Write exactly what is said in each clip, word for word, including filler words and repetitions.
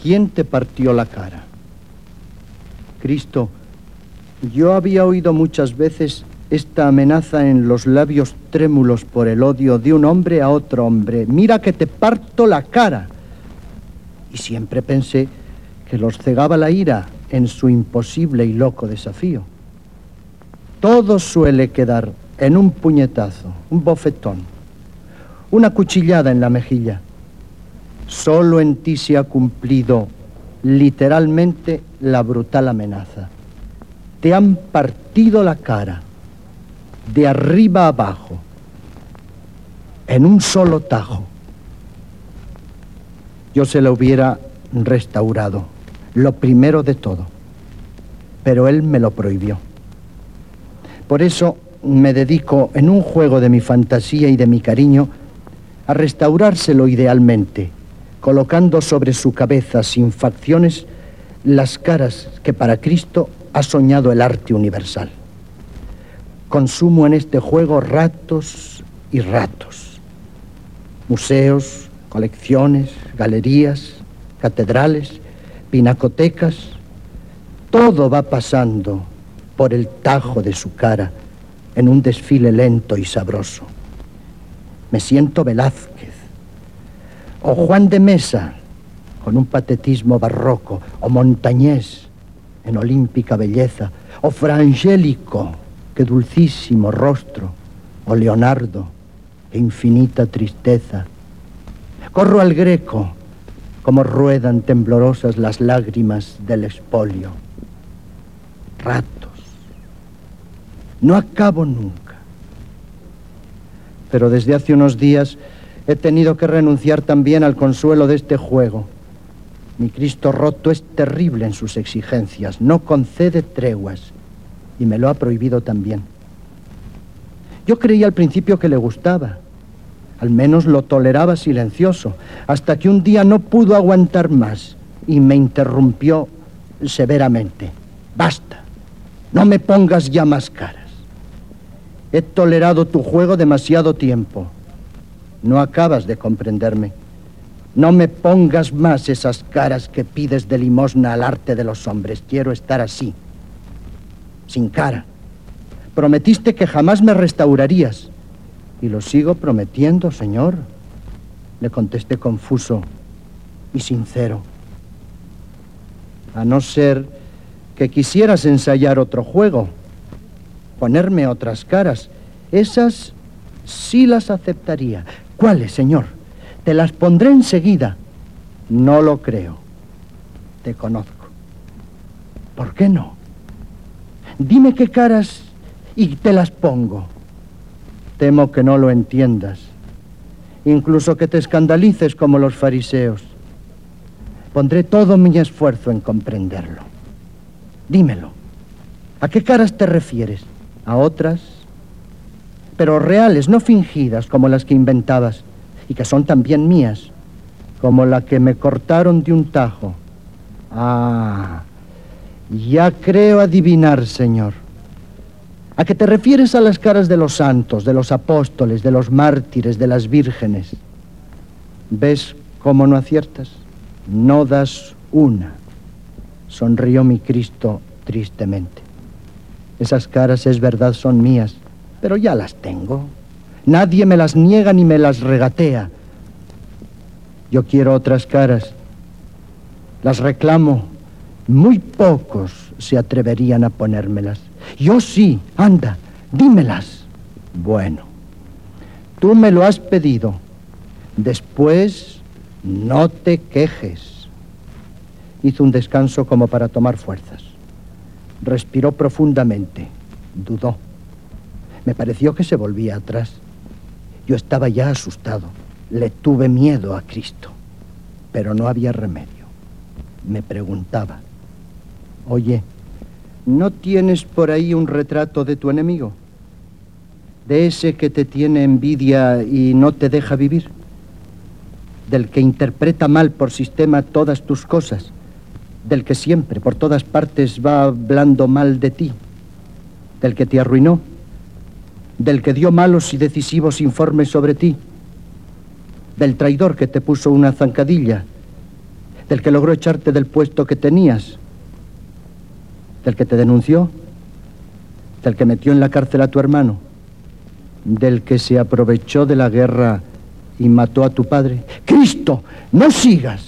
¿Quién te partió la cara? Cristo, yo había oído muchas veces esta amenaza en los labios trémulos por el odio de un hombre a otro hombre. Mira que te parto la cara. Y siempre pensé que los cegaba la ira en su imposible y loco desafío. Todo suele quedar en un puñetazo, un bofetón, una cuchillada en la mejilla. Solo en ti se ha cumplido literalmente la brutal amenaza. Te han partido la cara, de arriba a abajo, en un solo tajo. Yo se la hubiera restaurado, lo primero de todo, pero él me lo prohibió. Por eso me dedico, en un juego de mi fantasía y de mi cariño, a restaurárselo idealmente, colocando sobre su cabeza, sin facciones, las caras que para Cristo ha soñado el arte universal. Consumo en este juego ratos y ratos. Museos, colecciones, galerías, catedrales, pinacotecas, todo va pasando por el tajo de su cara en un desfile lento y sabroso. Me siento Velázquez, o Juan de Mesa, con un patetismo barroco, o Montañés, en olímpica belleza, o Fra Angelico, qué dulcísimo rostro, o Leonardo, qué infinita tristeza. Corro al Greco, como ruedan temblorosas las lágrimas del expolio. Ratos. No acabo nunca. Pero desde hace unos días he tenido que renunciar también al consuelo de este juego. Mi Cristo roto es terrible en sus exigencias, no concede treguas, y me lo ha prohibido también. Yo creí al principio que le gustaba, al menos lo toleraba silencioso, hasta que un día no pudo aguantar más y me interrumpió severamente. Basta, no me pongas ya más caras. He tolerado tu juego demasiado tiempo. No acabas de comprenderme. No me pongas más esas caras que pides de limosna al arte de los hombres. Quiero estar así, sin cara. Prometiste que jamás me restaurarías. Y lo sigo prometiendo, señor. Le contesté confuso y sincero. A no ser que quisieras ensayar otro juego, ponerme otras caras, esas sí las aceptaría. ¿Cuáles, señor? Te las pondré enseguida. No lo creo. Te conozco. ¿Por qué no? Dime qué caras y te las pongo. Temo que no lo entiendas, incluso que te escandalices como los fariseos. Pondré todo mi esfuerzo en comprenderlo. Dímelo. ¿A qué caras te refieres? ¿A otras? Pero reales, no fingidas como las que inventabas, y que son también mías, como la que me cortaron de un tajo. Ah, ya creo adivinar, señor. ¿A qué te refieres a las caras de los santos, de los apóstoles, de los mártires, de las vírgenes? ¿Ves cómo no aciertas? No das una. Sonrió mi Cristo tristemente. Esas caras, es verdad, son mías, pero ya las tengo. Nadie me las niega ni me las regatea. Yo quiero otras caras. Las reclamo. Muy pocos se atreverían a ponérmelas. Yo sí, anda, dímelas. Bueno, tú me lo has pedido. Después, no te quejes. Hizo un descanso como para tomar fuerzas. Respiró profundamente. Dudó. Me pareció que se volvía atrás. Yo estaba ya asustado. Le tuve miedo a Cristo. Pero no había remedio. Me preguntaba: oye, ¿no tienes por ahí un retrato de tu enemigo? ¿De ese que te tiene envidia y no te deja vivir? ¿Del que interpreta mal por sistema todas tus cosas? ¿Del que siempre, por todas partes, va hablando mal de ti? ¿Del que te arruinó? ¿Del que dio malos y decisivos informes sobre ti? ¿Del traidor que te puso una zancadilla? del que logró echarte del puesto que tenías, del que te denunció, del que metió en la cárcel a tu hermano, del que se aprovechó de la guerra y mató a tu padre. ¡Cristo, no sigas!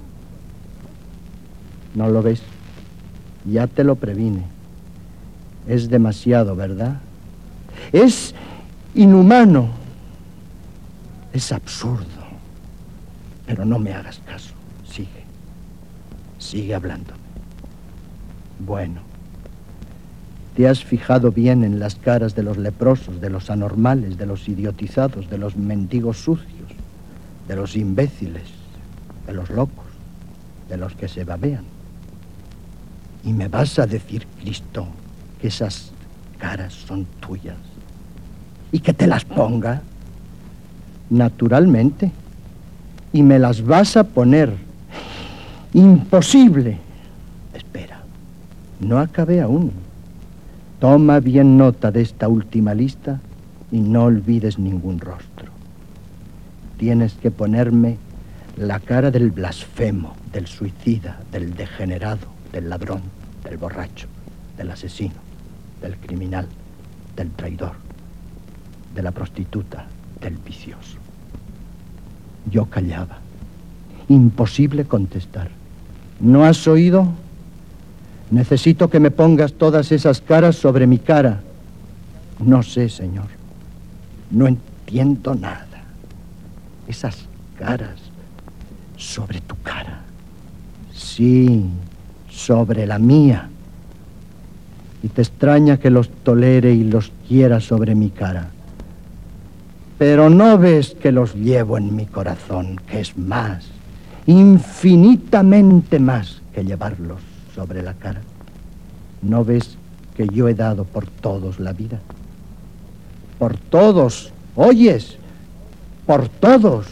¿No lo ves? Ya te lo previne. Es demasiado, ¿verdad? Es inhumano. Es absurdo. Pero no me hagas caso. Sigue. Sigue hablándome. Bueno. ¿Te has fijado bien en las caras de los leprosos, de los anormales, de los idiotizados, de los mendigos sucios, de los imbéciles, de los locos, de los que se babean? ¿Y me vas a decir, Cristo, que esas caras son tuyas y que te las ponga? Naturalmente. Y me las vas a poner. Imposible. Espera, no acabé aún. Toma bien nota de esta última lista y no olvides ningún rostro. Tienes que ponerme la cara del blasfemo, del suicida, del degenerado, del ladrón, del borracho, del asesino, del criminal, del traidor, de la prostituta, del vicioso. Yo callaba. Imposible contestar. ¿No has oído? Necesito que me pongas todas esas caras sobre mi cara. No sé, Señor. No entiendo nada. Esas caras sobre tu cara. Sí, sobre la mía. Y te extraña que los tolere y los quiera sobre mi cara. Pero no ves que los llevo en mi corazón, que es más, infinitamente más que llevarlos sobre la cara. ¿No ves que yo he dado por todos la vida? Por todos, ¿oyes? Por todos.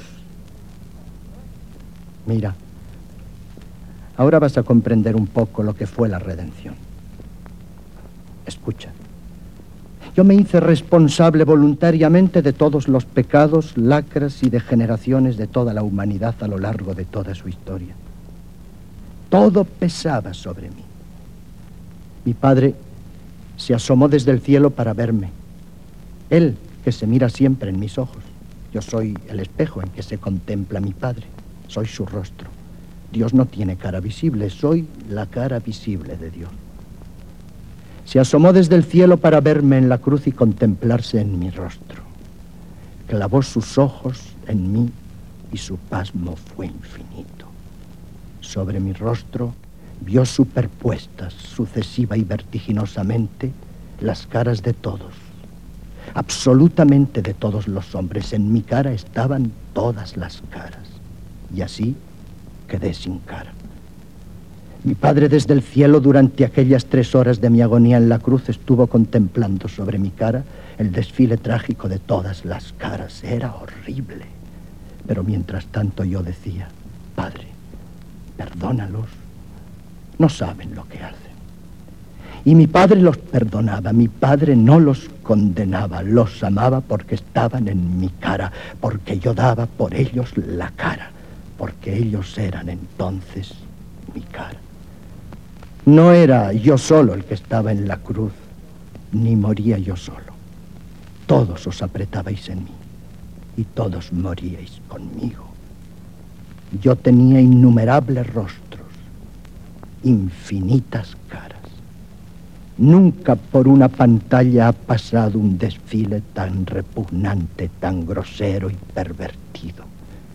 Mira, ahora vas a comprender un poco lo que fue la redención. Escucha. Yo me hice responsable voluntariamente de todos los pecados, lacras y degeneraciones de toda la humanidad a lo largo de toda su historia. Todo pesaba sobre mí. Mi padre se asomó desde el cielo para verme. Él, que se mira siempre en mis ojos. Yo soy el espejo en que se contempla mi padre. Soy su rostro. Dios no tiene cara visible, soy la cara visible de Dios. Se asomó desde el cielo para verme en la cruz y contemplarse en mi rostro. Clavó sus ojos en mí y su pasmo fue infinito. Sobre mi rostro vio superpuestas, sucesiva y vertiginosamente, las caras de todos, absolutamente de todos los hombres. En mi cara estaban todas las caras, y así quedé sin cara. Mi padre desde el cielo durante aquellas tres horas de mi agonía en la cruz estuvo contemplando sobre mi cara el desfile trágico de todas las caras. Era horrible. Pero mientras tanto yo decía, Padre, perdónalos. No saben lo que hacen. Y mi padre los perdonaba. Mi padre no los condenaba. Los amaba porque estaban en mi cara. Porque yo daba por ellos la cara. Porque ellos eran entonces mi cara. No era yo solo el que estaba en la cruz, ni moría yo solo. Todos os apretabais en mí, y todos moríais conmigo. Yo tenía innumerables rostros, infinitas caras. Nunca por una pantalla ha pasado un desfile tan repugnante, tan grosero y pervertido.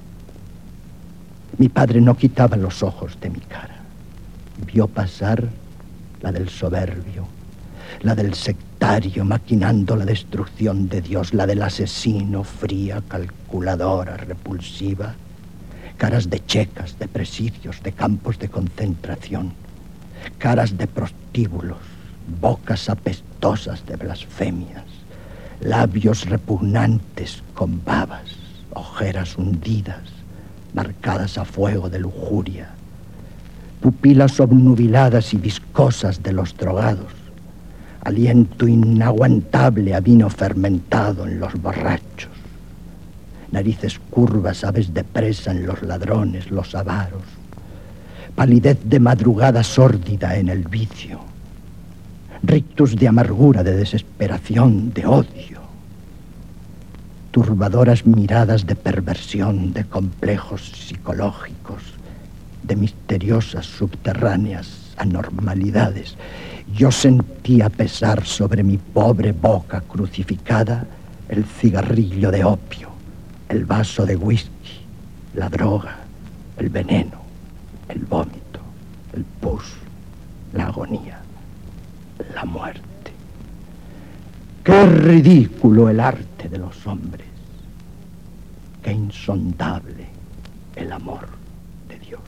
Mi padre no quitaba los ojos de mi cara. Vio pasar la del soberbio, la del sectario maquinando la destrucción de Dios, la del asesino, fría, calculadora, repulsiva, caras de checas, de presidios, de campos de concentración, caras de prostíbulos, bocas apestosas de blasfemias, labios repugnantes con babas, ojeras hundidas, marcadas a fuego de lujuria, pupilas obnubiladas y viscosas de los drogados, aliento inaguantable a vino fermentado en los borrachos, narices curvas, aves de presa en los ladrones, los avaros, palidez de madrugada sórdida en el vicio, rictus de amargura, de desesperación, de odio, turbadoras miradas de perversión, de complejos psicológicos, de misteriosas subterráneas anormalidades. Yo sentía pesar sobre mi pobre boca crucificada el cigarrillo de opio, el vaso de whisky, la droga, el veneno, el vómito, el pus, la agonía, la muerte. ¡Qué ridículo el arte de los hombres! ¡Qué insondable el amor de Dios!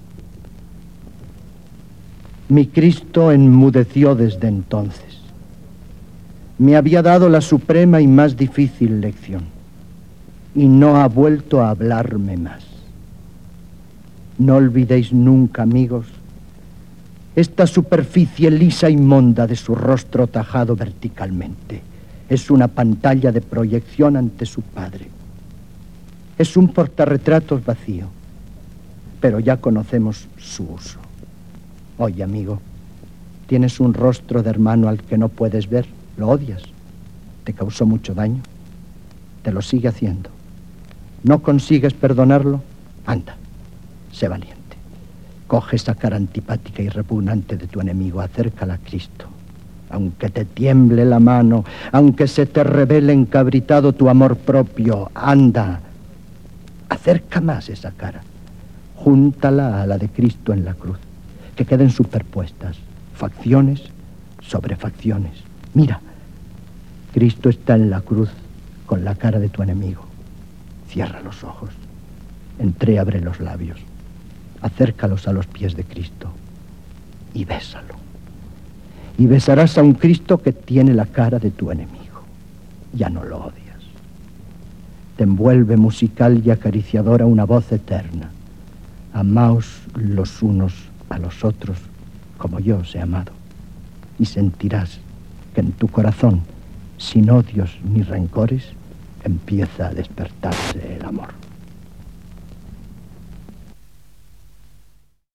Mi Cristo enmudeció desde entonces. Me había dado la suprema y más difícil lección, y no ha vuelto a hablarme más. No olvidéis nunca, amigos, esta superficie lisa y monda de su rostro tajado verticalmente. Es una pantalla de proyección ante su Padre. Es un portarretratos vacío, pero ya conocemos su uso. Oye, amigo, tienes un rostro de hermano al que no puedes ver, lo odias, te causó mucho daño, te lo sigue haciendo. ¿No consigues perdonarlo? Anda, sé valiente. Coge esa cara antipática y repugnante de tu enemigo, acércala a Cristo. Aunque te tiemble la mano, aunque se te revele encabritado tu amor propio, anda, acerca más esa cara. Júntala a la de Cristo en la cruz, que queden superpuestas, facciones sobre facciones. Mira, Cristo está en la cruz con la cara de tu enemigo. Cierra los ojos, entreabre los labios, acércalos a los pies de Cristo y bésalo. Y besarás a un Cristo que tiene la cara de tu enemigo. Ya no lo odias. Te envuelve musical y acariciadora una voz eterna. Amaos los unos a los otros como yo os he amado. Y sentirás que en tu corazón, sin odios ni rencores, empieza a despertarse el amor.